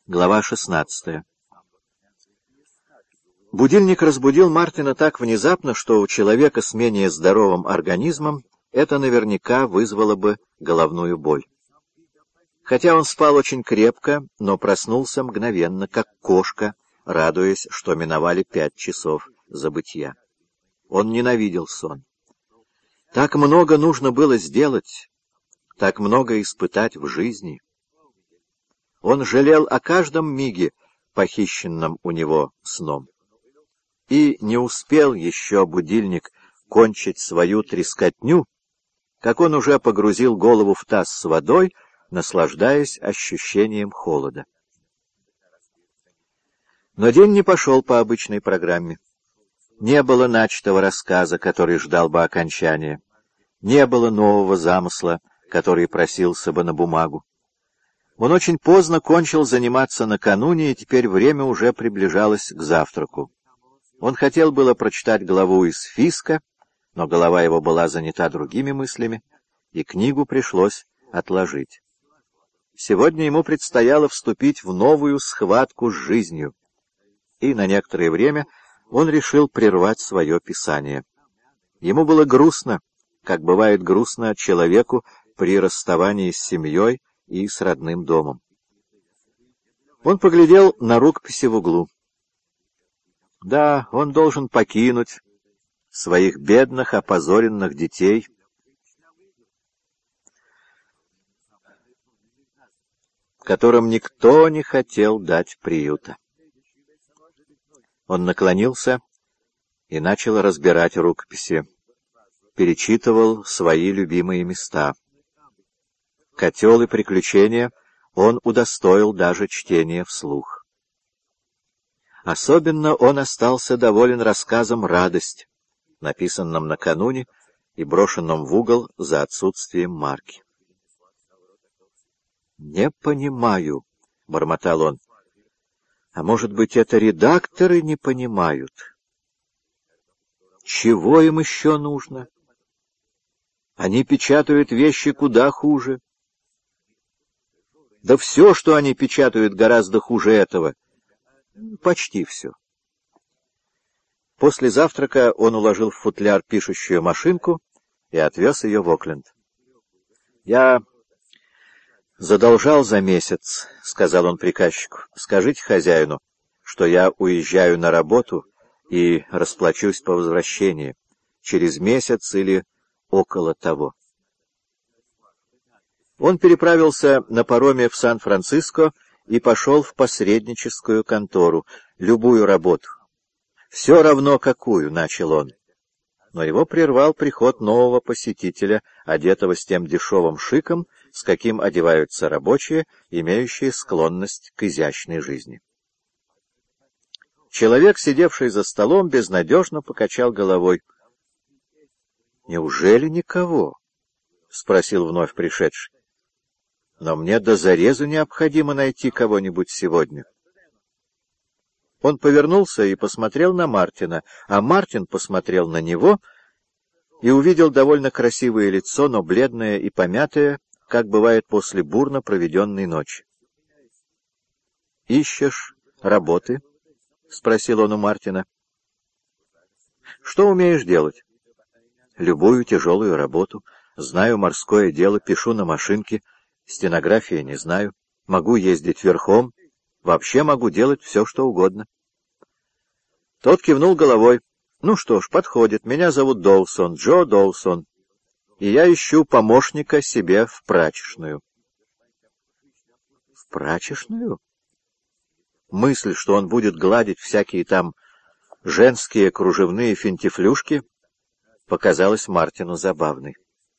Глава 16. Будильник разбудил Мартина так внезапно, что у человека с менее здоровым организмом это наверняка вызвало бы головную боль. Хотя он спал очень крепко, но проснулся мгновенно, как кошка, радуясь, что миновали 5 часов забытья. Он ненавидел сон. Так много нужно было сделать, так много испытать в жизни. Он жалел о каждом миге, похищенном у него сном. И не успел еще будильник кончить свою трескотню, как он уже погрузил голову в таз с водой, наслаждаясь ощущением холода. Но день не пошел по обычной программе. Не было начатого рассказа, который ждал бы окончания. Не было нового замысла, который просился бы на бумагу. Он очень поздно кончил заниматься накануне, и теперь время уже приближалось к завтраку. Он хотел было прочитать главу из Фиска, но голова его была занята другими мыслями, и книгу пришлось отложить. Сегодня ему предстояло вступить в новую схватку с жизнью, и на некоторое время он решил прервать свое писание. Ему было грустно, как бывает грустно человеку при расставании с семьей и с родным домом. Он поглядел на рукописи в углу. Да, он должен покинуть своих бедных, опозоренных детей, которым никто не хотел дать приюта. Он наклонился и начал разбирать рукописи, перечитывал свои любимые места. «Котел и приключения» он удостоил даже чтения вслух. Особенно он остался доволен рассказом «Радость», написанным накануне и брошенным в угол за отсутствием марки. «Не понимаю», — бормотал он. «А может быть, это редакторы не понимают? Чего им еще нужно? Они печатают вещи куда хуже. Да все, что они печатают, гораздо хуже этого. Почти все». После завтрака он уложил в футляр пишущую машинку и отвез ее в Окленд. «Я задолжал за месяц», — сказал он приказчику. «Скажите хозяину, что я уезжаю на работу и расплачусь по возвращении через месяц или около того». Он переправился на пароме в Сан-Франциско и пошел в посредническую контору, любую работу. «Все равно какую», — начал он. Но его прервал приход нового посетителя, одетого с тем дешевым шиком, с каким одеваются рабочие, имеющие склонность к изящной жизни. Человек, сидевший за столом, безнадежно покачал головой. «Неужели никого?» — спросил вновь пришедший. «Но мне до зарезу необходимо найти кого-нибудь сегодня». Он повернулся и посмотрел на Мартина, а Мартин посмотрел на него и увидел довольно красивое лицо, но бледное и помятое, как бывает после бурно проведенной ночи. «Ищешь работы?» — спросил он у Мартина. «Что умеешь делать?» «Любую тяжелую работу. Знаю морское дело, пишу на машинке, стенографии не знаю. Могу ездить верхом. Вообще могу делать все, что угодно». Тот кивнул головой. «Ну что ж, подходит. Меня зовут Доусон, Джо Доусон, и я ищу помощника себе в прачечную». «В прачечную?» Мысль, что он будет гладить всякие там женские кружевные финтифлюшки, показалась Мартину забавной.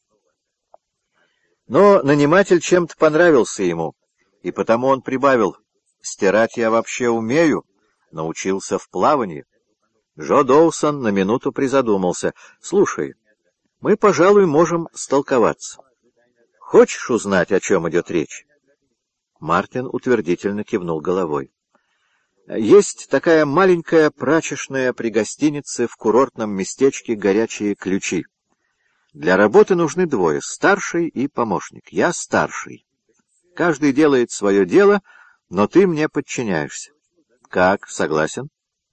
Но наниматель чем-то понравился ему, и потому он прибавил: «Стирать я вообще умею, научился в плавании». Джо Доусон на минуту призадумался. «Слушай, мы, пожалуй, можем столковаться. Хочешь узнать, о чем идет речь?» Мартин утвердительно кивнул головой. «Есть такая маленькая прачечная при гостинице в курортном местечке «Горячие ключи». Для работы нужны двое — старший и помощник. Я старший. Каждый делает свое дело, Но ты мне подчиняешься. Как, согласен?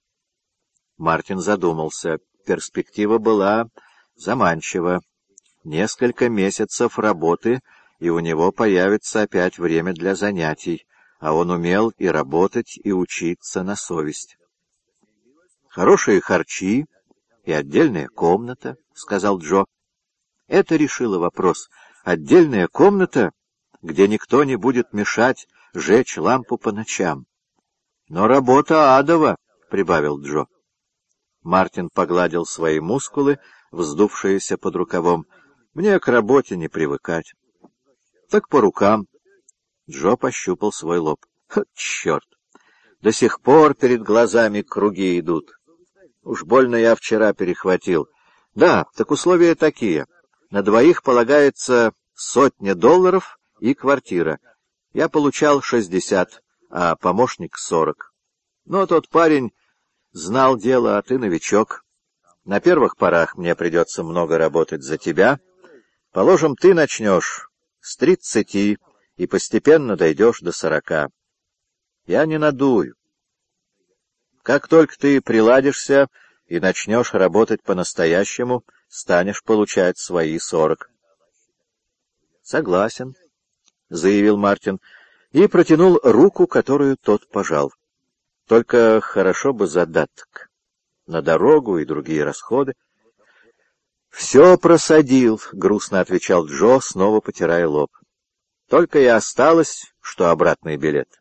Мартин задумался. Перспектива была заманчива. Несколько месяцев работы, и у него появится опять время для занятий, а он умел и работать, и учиться на совесть. «Хорошие харчи и отдельная комната», — сказал Джо. Это решило вопрос. Отдельная комната, где никто не будет мешать жечь лампу по ночам. «Но работа адова», — прибавил Джо. Мартин погладил свои мускулы, вздувшиеся под рукавом. «Мне к работе не привыкать». «Так по рукам». Джо пощупал свой лоб. «Черт! До сих пор перед глазами круги идут. Уж больно я вчера перехватил. Да, так условия такие. На двоих полагается $100 и квартира. Я получал 60, а помощник 40. Но тот парень знал дело, а ты новичок. На первых порах мне придется много работать за тебя. Положим, ты начнешь с 30 и постепенно дойдешь до 40. Я не надую. Как только ты приладишься и начнешь работать по-настоящему, станешь получать свои 40. «Согласен», — заявил Мартин, и протянул руку, которую тот пожал. «Только хорошо бы задаток. На дорогу и другие расходы». «Все просадил», — грустно отвечал Джо, снова потирая лоб. «Только и осталось, что обратный билет».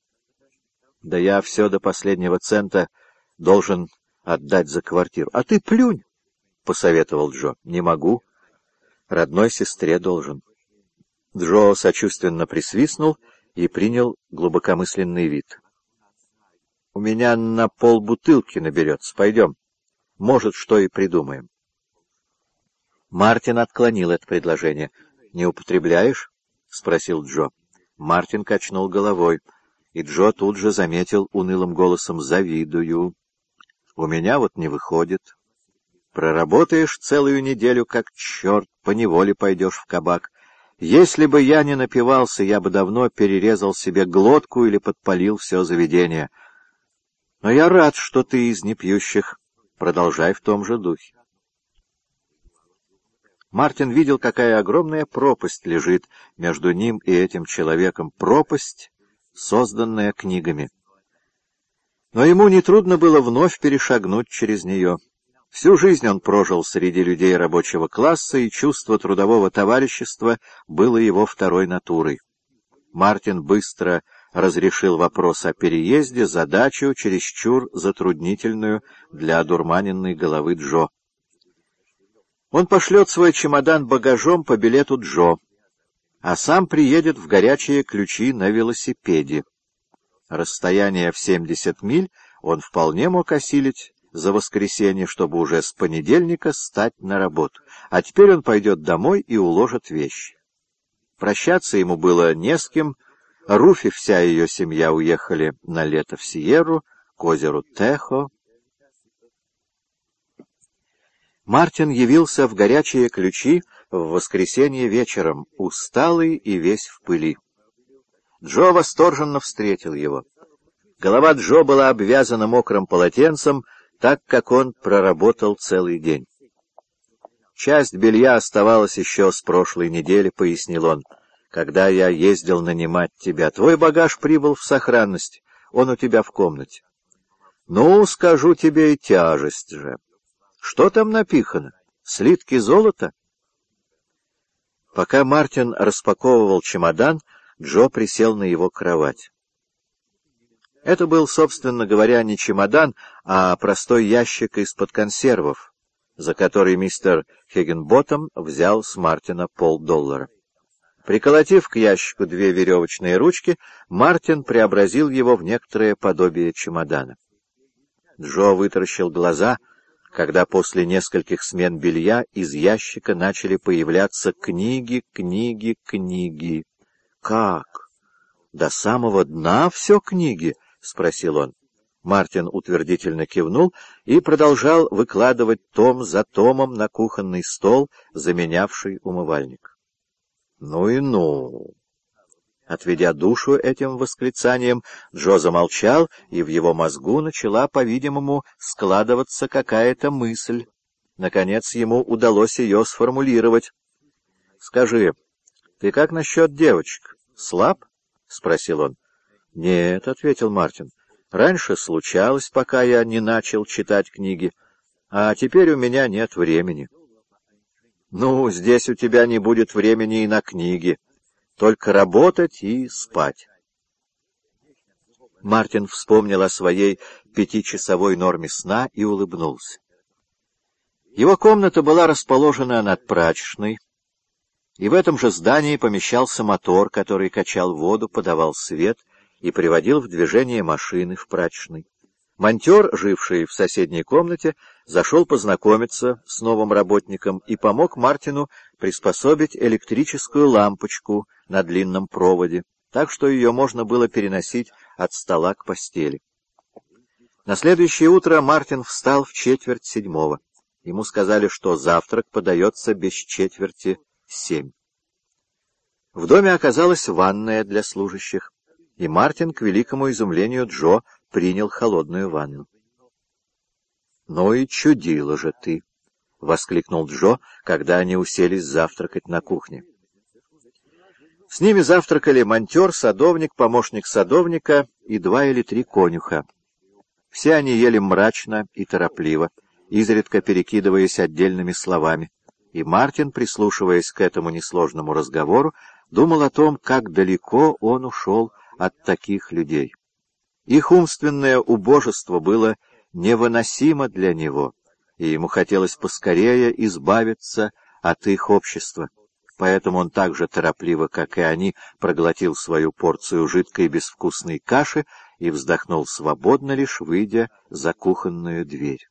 «Да я все до последнего цента должен отдать за квартиру». «А ты плюнь», — посоветовал Джо. «Не могу. Родной сестре должен». Джо сочувственно присвистнул и принял глубокомысленный вид. «У меня на полбутылки наберется. Пойдем. Может, что и придумаем». Мартин отклонил это предложение. «Не употребляешь?» — спросил Джо. Мартин качнул головой, и Джо тут же заметил унылым голосом: «Завидую. У меня вот не выходит. Проработаешь целую неделю, как черт, поневоле пойдешь в кабак. Если бы я не напивался, я бы давно перерезал себе глотку или подпалил все заведение. Но я рад, что ты из непьющих. Продолжай в том же духе». Мартин видел, какая огромная пропасть лежит между ним и этим человеком, пропасть, созданная книгами. Но ему нетрудно было вновь перешагнуть через нее. Всю жизнь он прожил среди людей рабочего класса, и чувство трудового товарищества было его второй натурой. Мартин быстро разрешил вопрос о переезде, задачу, чересчур затруднительную для одурманенной головы Джо. Он пошлет свой чемодан багажом по билету Джо, а сам приедет в Горячие Ключи на велосипеде. Расстояние в 70 миль он вполне мог осилить за воскресенье, чтобы уже с понедельника стать на работу. А теперь он пойдет домой и уложит вещи. Прощаться ему было не с кем. Руфь и вся ее семья уехали на лето в Сиерру, к озеру Техо. Мартин явился в Горячие Ключи в воскресенье вечером, усталый и весь в пыли. Джо восторженно встретил его. Голова Джо была обвязана мокрым полотенцем, так как он проработал целый день. «Часть белья оставалась еще с прошлой недели», — пояснил он, — «когда я ездил нанимать тебя. Твой багаж прибыл в сохранность, он у тебя в комнате. Ну, скажу тебе, и тяжесть же. Что там напихано? Слитки золота?» Пока Мартин распаковывал чемодан, Джо присел на его кровать. Это был, собственно говоря, не чемодан, а простой ящик из-под консервов, за который мистер Хиггинботтом взял с Мартина $50. Приколотив к ящику 2 веревочные ручки, Мартин преобразил его в некоторое подобие чемодана. Джо вытаращил глаза, когда после нескольких смен белья из ящика начали появляться книги, книги, книги. «Как? До самого дна все книги?» — спросил он. Мартин утвердительно кивнул и продолжал выкладывать том за томом на кухонный стол, заменявший умывальник. «Ну и ну! Отведя душу этим восклицанием, Джо замолчал, и в его мозгу начала, по-видимому, складываться какая-то мысль. Наконец ему удалось ее сформулировать. — Скажи, ты как насчет девочек? Слаб? — спросил он. — Нет, — ответил Мартин. — Раньше случалось, пока я не начал читать книги, а теперь у меня нет времени. — Ну, здесь у тебя не будет времени и на книги. Только работать и спать. Мартин вспомнил о своей 5-часовой норме сна и улыбнулся. Его комната была расположена над прачечной, и в этом же здании помещался мотор, который качал воду, подавал свет и приводил в движение машины в прачечной. Монтер, живший в соседней комнате, зашел познакомиться с новым работником и помог Мартину приспособить электрическую лампочку на длинном проводе, так что ее можно было переносить от стола к постели. На следующее утро Мартин встал в 6:45. Ему сказали, что завтрак подается без 6:45. В доме оказалась ванная для служащих, и Мартин, к великому изумлению Джо, принял холодную ванну. — Ну и чудила же ты! — воскликнул Джо, когда они уселись завтракать на кухне. С ними завтракали монтер, садовник, помощник садовника и 2 или 3 конюха. Все они ели мрачно и торопливо, изредка перекидываясь отдельными словами, и Мартин, прислушиваясь к этому несложному разговору, думал о том, как далеко он ушел от таких людей. Их умственное убожество было невыносимо для него, и ему хотелось поскорее избавиться от их общества. Поэтому он так же торопливо, как и они, проглотил свою порцию жидкой безвкусной каши и вздохнул свободно, лишь выйдя за кухонную дверь.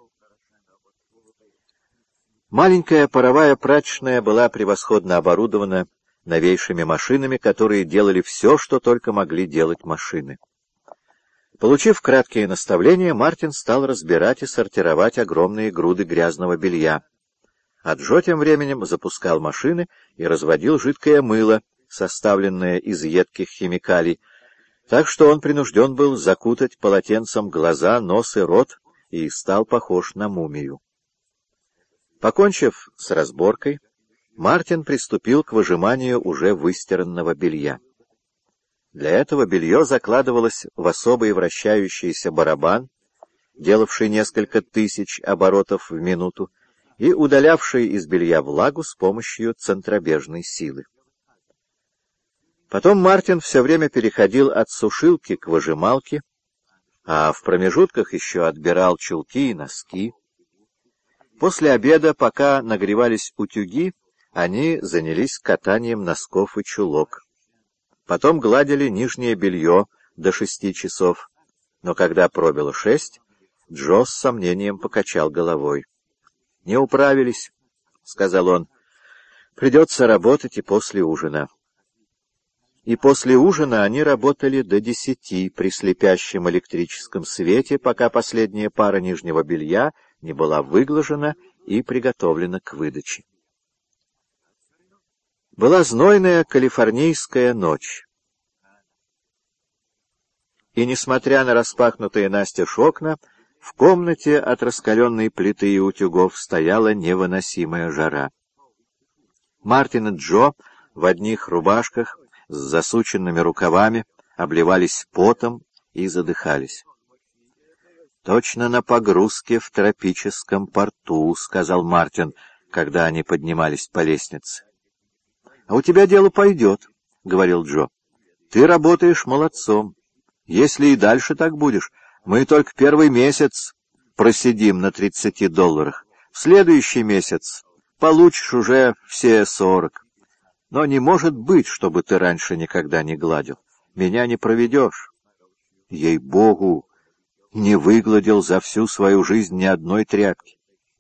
Маленькая паровая прачечная была превосходно оборудована новейшими машинами, которые делали все, что только могли делать машины. Получив краткие наставления, Мартин стал разбирать и сортировать огромные груды грязного белья. А Джо тем временем запускал машины и разводил жидкое мыло, составленное из едких химикалий, так что он принужден был закутать полотенцем глаза, нос и рот и стал похож на мумию. Покончив с разборкой, Мартин приступил к выжиманию уже выстиранного белья. Для этого белье закладывалось в особый вращающийся барабан, делавший несколько тысяч оборотов в минуту, и удалявший из белья влагу с помощью центробежной силы. Потом Мартин все время переходил от сушилки к выжималке, а в промежутках еще отбирал чулки и носки. После обеда, пока нагревались утюги, они занялись катанием носков и чулок. Потом гладили нижнее белье до 6 часов, но когда пробило 6, Джо с сомнением покачал головой. — Не управились, — сказал он, — придется работать и после ужина. И после ужина они работали до 10 при слепящем электрическом свете, пока последняя пара нижнего белья не была выглажена и приготовлена к выдаче. Была знойная калифорнийская ночь. И, несмотря на распахнутые настежь окна, в комнате от раскаленной плиты и утюгов стояла невыносимая жара. Мартин и Джо в одних рубашках с засученными рукавами обливались потом и задыхались. «Точно на погрузке в тропическом порту», — сказал Мартин, когда они поднимались по лестнице. «А у тебя дело пойдет», — говорил Джо. «Ты работаешь молодцом. Если и дальше так будешь, мы только первый месяц просидим на $30. В следующий месяц получишь уже все 40. Но не может быть, чтобы ты раньше никогда не гладил. Меня не проведешь». Ей-богу, не выгладил за всю свою жизнь ни одной тряпки.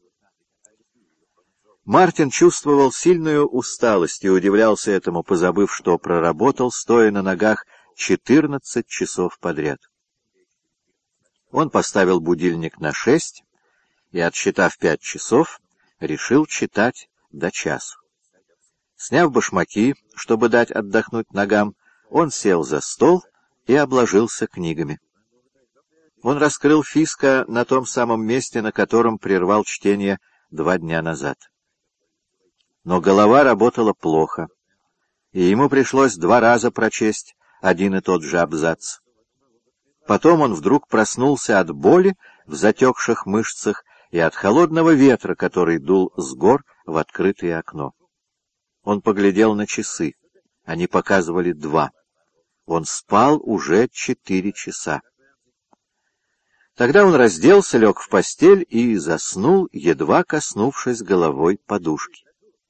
Мартин чувствовал сильную усталость и удивлялся этому, позабыв, что проработал, стоя на ногах, 14 часов подряд. Он поставил будильник на 6 и, отсчитав 5 часов, решил читать до часу. Сняв башмаки, чтобы дать отдохнуть ногам, он сел за стол и обложился книгами. Он раскрыл Фиска на том самом месте, на котором прервал чтение 2 дня назад. Но голова работала плохо, и ему пришлось 2 раза прочесть один и тот же абзац. Потом он вдруг проснулся от боли в затекших мышцах и от холодного ветра, который дул с гор в открытое окно. Он поглядел на часы. Они показывали 2. Он спал уже 4 часа. Тогда он разделся, лег в постель и заснул, едва коснувшись головой подушки.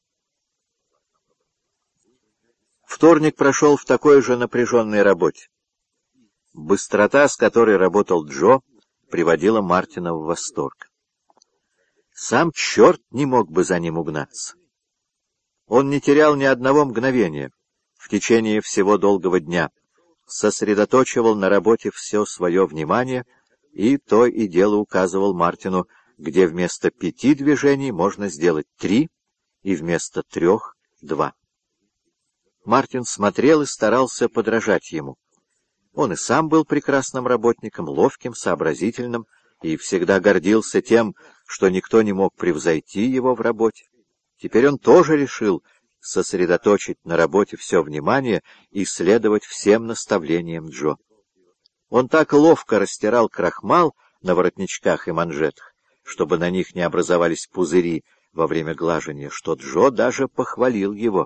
Вторник прошел в такой же напряженной работе. Быстрота, с которой работал Джо, приводила Мартина в восторг. Сам черт не мог бы за ним угнаться. Он не терял ни одного мгновения в течение всего долгого дня, сосредоточивал на работе все свое внимание и то и дело указывал Мартину, где вместо 5 движений можно сделать 3 и вместо 3 — 2. Мартин смотрел и старался подражать ему. Он и сам был прекрасным работником, ловким, сообразительным, и всегда гордился тем, что никто не мог превзойти его в работе. Теперь он тоже решил сосредоточить на работе все внимание и следовать всем наставлениям Джо. Он так ловко растирал крахмал на воротничках и манжетах, чтобы на них не образовались пузыри во время глажения, что Джо даже похвалил его.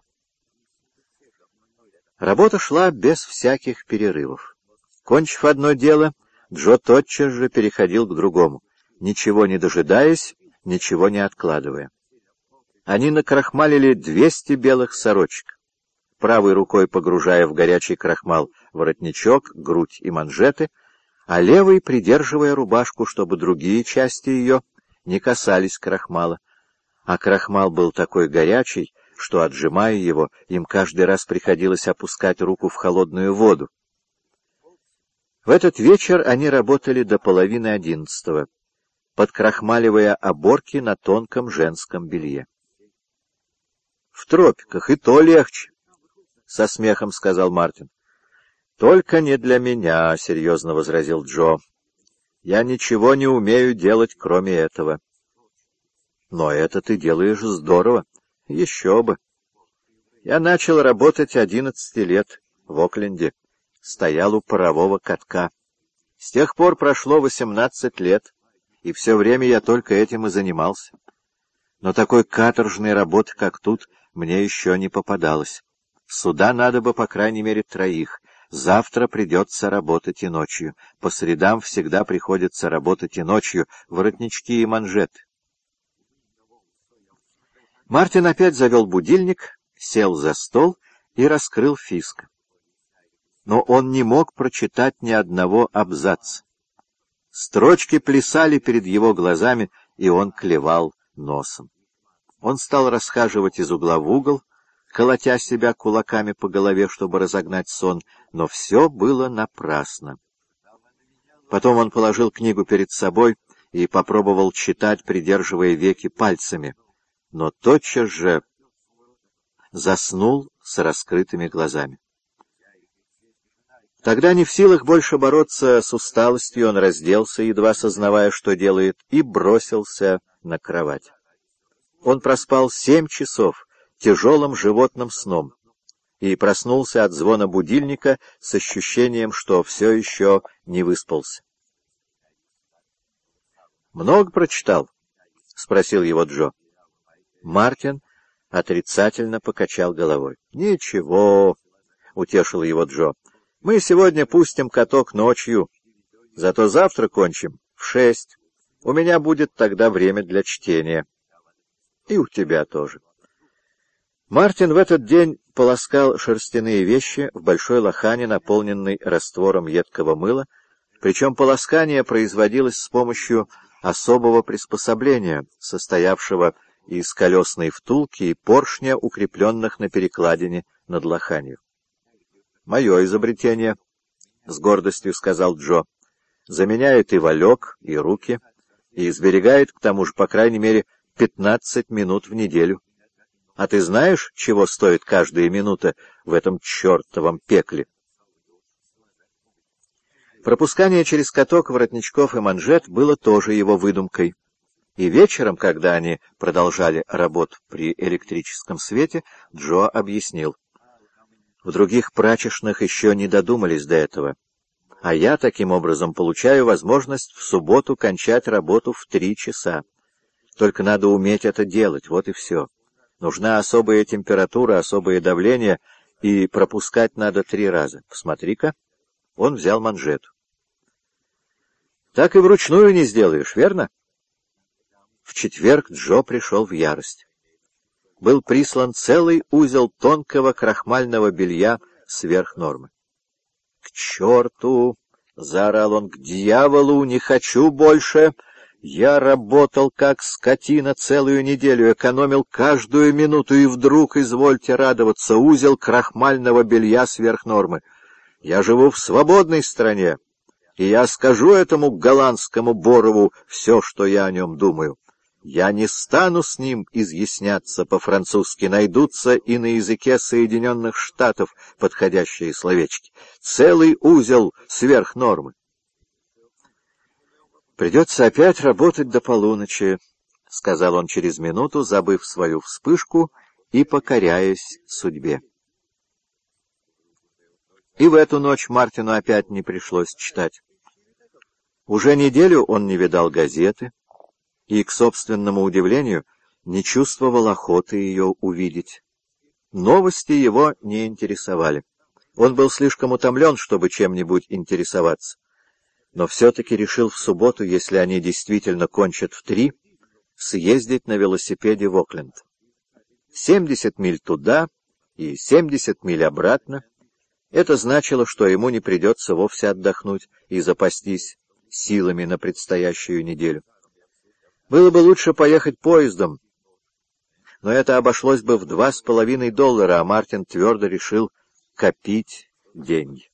Работа шла без всяких перерывов. Кончив одно дело, Джо тотчас же переходил к другому, ничего не дожидаясь, ничего не откладывая. Они накрахмалили 200 белых сорочек, правой рукой погружая в горячий крахмал воротничок, грудь и манжеты, а левой придерживая рубашку, чтобы другие части ее не касались крахмала. А крахмал был такой горячий, что, отжимая его, им каждый раз приходилось опускать руку в холодную воду. В этот вечер они работали до 10:30, подкрахмаливая оборки на тонком женском белье. — В тропиках и то легче, — со смехом сказал Мартин. — Только не для меня, — серьезно возразил Джо. — Я ничего не умею делать, кроме этого. — Но это ты делаешь здорово. Еще бы. Я начал работать 11 лет в Окленде. Стоял у парового катка. С тех пор прошло 18 лет, и все время я только этим и занимался. Но такой каторжной работы, как тут, мне еще не попадалось. Сюда надо бы, по крайней мере, 3. Завтра придется работать и ночью. По средам всегда приходится работать и ночью, воротнички и манжеты. Мартин опять завел будильник, сел за стол и раскрыл Фиска. Но он не мог прочитать ни одного абзаца. Строчки плясали перед его глазами, и он клевал носом. Он стал расхаживать из угла в угол, колотя себя кулаками по голове, чтобы разогнать сон, но все было напрасно. Потом он положил книгу перед собой и попробовал читать, придерживая веки пальцами, но тотчас же заснул с раскрытыми глазами. Тогда, не в силах больше бороться с усталостью, он разделся, едва сознавая, что делает, и бросился на кровать. Он проспал 7 часов тяжелым животным сном и проснулся от звона будильника с ощущением, что все еще не выспался. «Много прочитал?» — спросил его Джо. Мартин отрицательно покачал головой. «Ничего», — утешил его Джо. «Мы сегодня пустим каток ночью, зато завтра кончим в 6. У меня будет тогда время для чтения. И у тебя тоже». Мартин в этот день полоскал шерстяные вещи в большой лохане, наполненной раствором едкого мыла, причем полоскание производилось с помощью особого приспособления, состоявшего из колесной втулки и поршня, укрепленных на перекладине над лоханью. «Мое изобретение», — с гордостью сказал Джо, — «заменяет и валек, и руки, и сберегает, к тому же, по крайней мере, 15 минут в неделю. А ты знаешь, чего стоит каждая минута в этом чертовом пекле?» Пропускание через каток воротничков и манжет было тоже его выдумкой. И вечером, когда они продолжали работу при электрическом свете, Джо объяснил: в других прачечных еще не додумались до этого, а я таким образом получаю возможность в субботу кончать работу в 3 часа. Только надо уметь это делать, вот и все. Нужна особая температура, особое давление, и пропускать надо 3 раза. Посмотри-ка. Он взял манжету. Так и вручную не сделаешь, верно? В четверг Джо пришел в ярость. Был прислан целый узел тонкого крахмального белья сверх нормы. — К черту! — заорал он. — К дьяволу! Не хочу больше! Я работал как скотина целую неделю, экономил каждую минуту, и вдруг, извольте радоваться, узел крахмального белья сверх нормы. Я живу в свободной стране, и я скажу этому голландскому Борову все, что я о нем думаю. Я не стану с ним изъясняться по-французски, найдутся и на языке Соединенных Штатов подходящие словечки. Целый узел сверх нормы. «Придется опять работать до полуночи», — сказал он через минуту, забыв свою вспышку и покоряясь судьбе. И в эту ночь Мартину опять не пришлось читать. Уже неделю он не видал газеты и, к собственному удивлению, не чувствовал охоты ее увидеть. Новости его не интересовали. Он был слишком утомлен, чтобы чем-нибудь интересоваться. Но все-таки решил в субботу, если они действительно кончат в 3, съездить на велосипеде в Окленд. 70 миль туда и 70 миль обратно. Это значило, что ему не придется вовсе отдохнуть и запастись силами на предстоящую неделю. Было бы лучше поехать поездом, но это обошлось бы в $2,5, а Мартин твердо решил копить деньги.